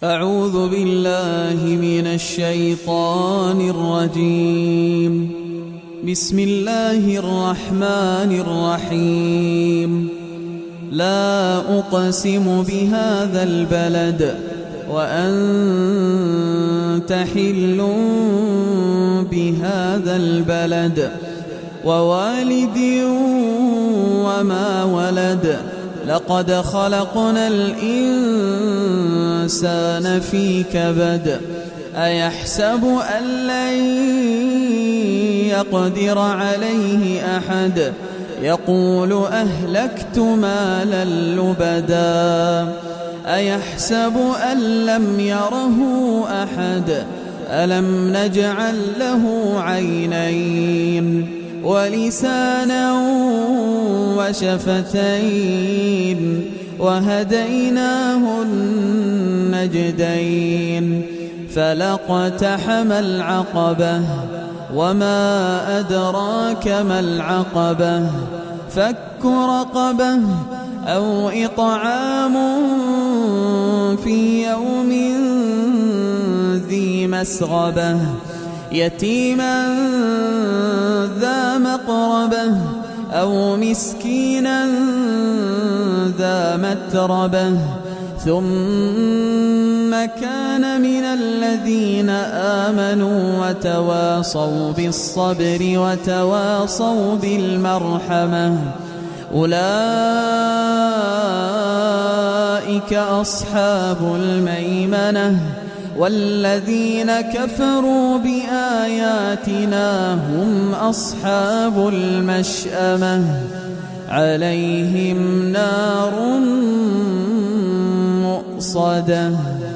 أعوذ بالله من الشيطان الرجيم. بسم الله الرحمن الرحيم. لا أقسم بهذا البلد وأنت حل بهذا البلد ووالد وما ولد. لقد خلقنا الإنسان في كبد. أيحسب أن لن يقدر عليه أحد. يقول أهلكت مالا لبدا. أيحسب أن لم يره أحد. ألم نجعل له عينين ولسانا وشفتين وهديناه النجدين. فلاقتحم العقبة وما أدراك ما العقبة. فك رقبة أو إطعام في يوم ذي مسغبة يتيما ذا مقربة أو مسكينا ذا متربة ثم كان من الذين آمنوا وتواصوا بالصبر وتواصوا بالمرحمة. أولئك أصحاب الميمنة. والذين كفروا بآياتنا هم أصحاب المشأمة. عليهم نار مؤصدة.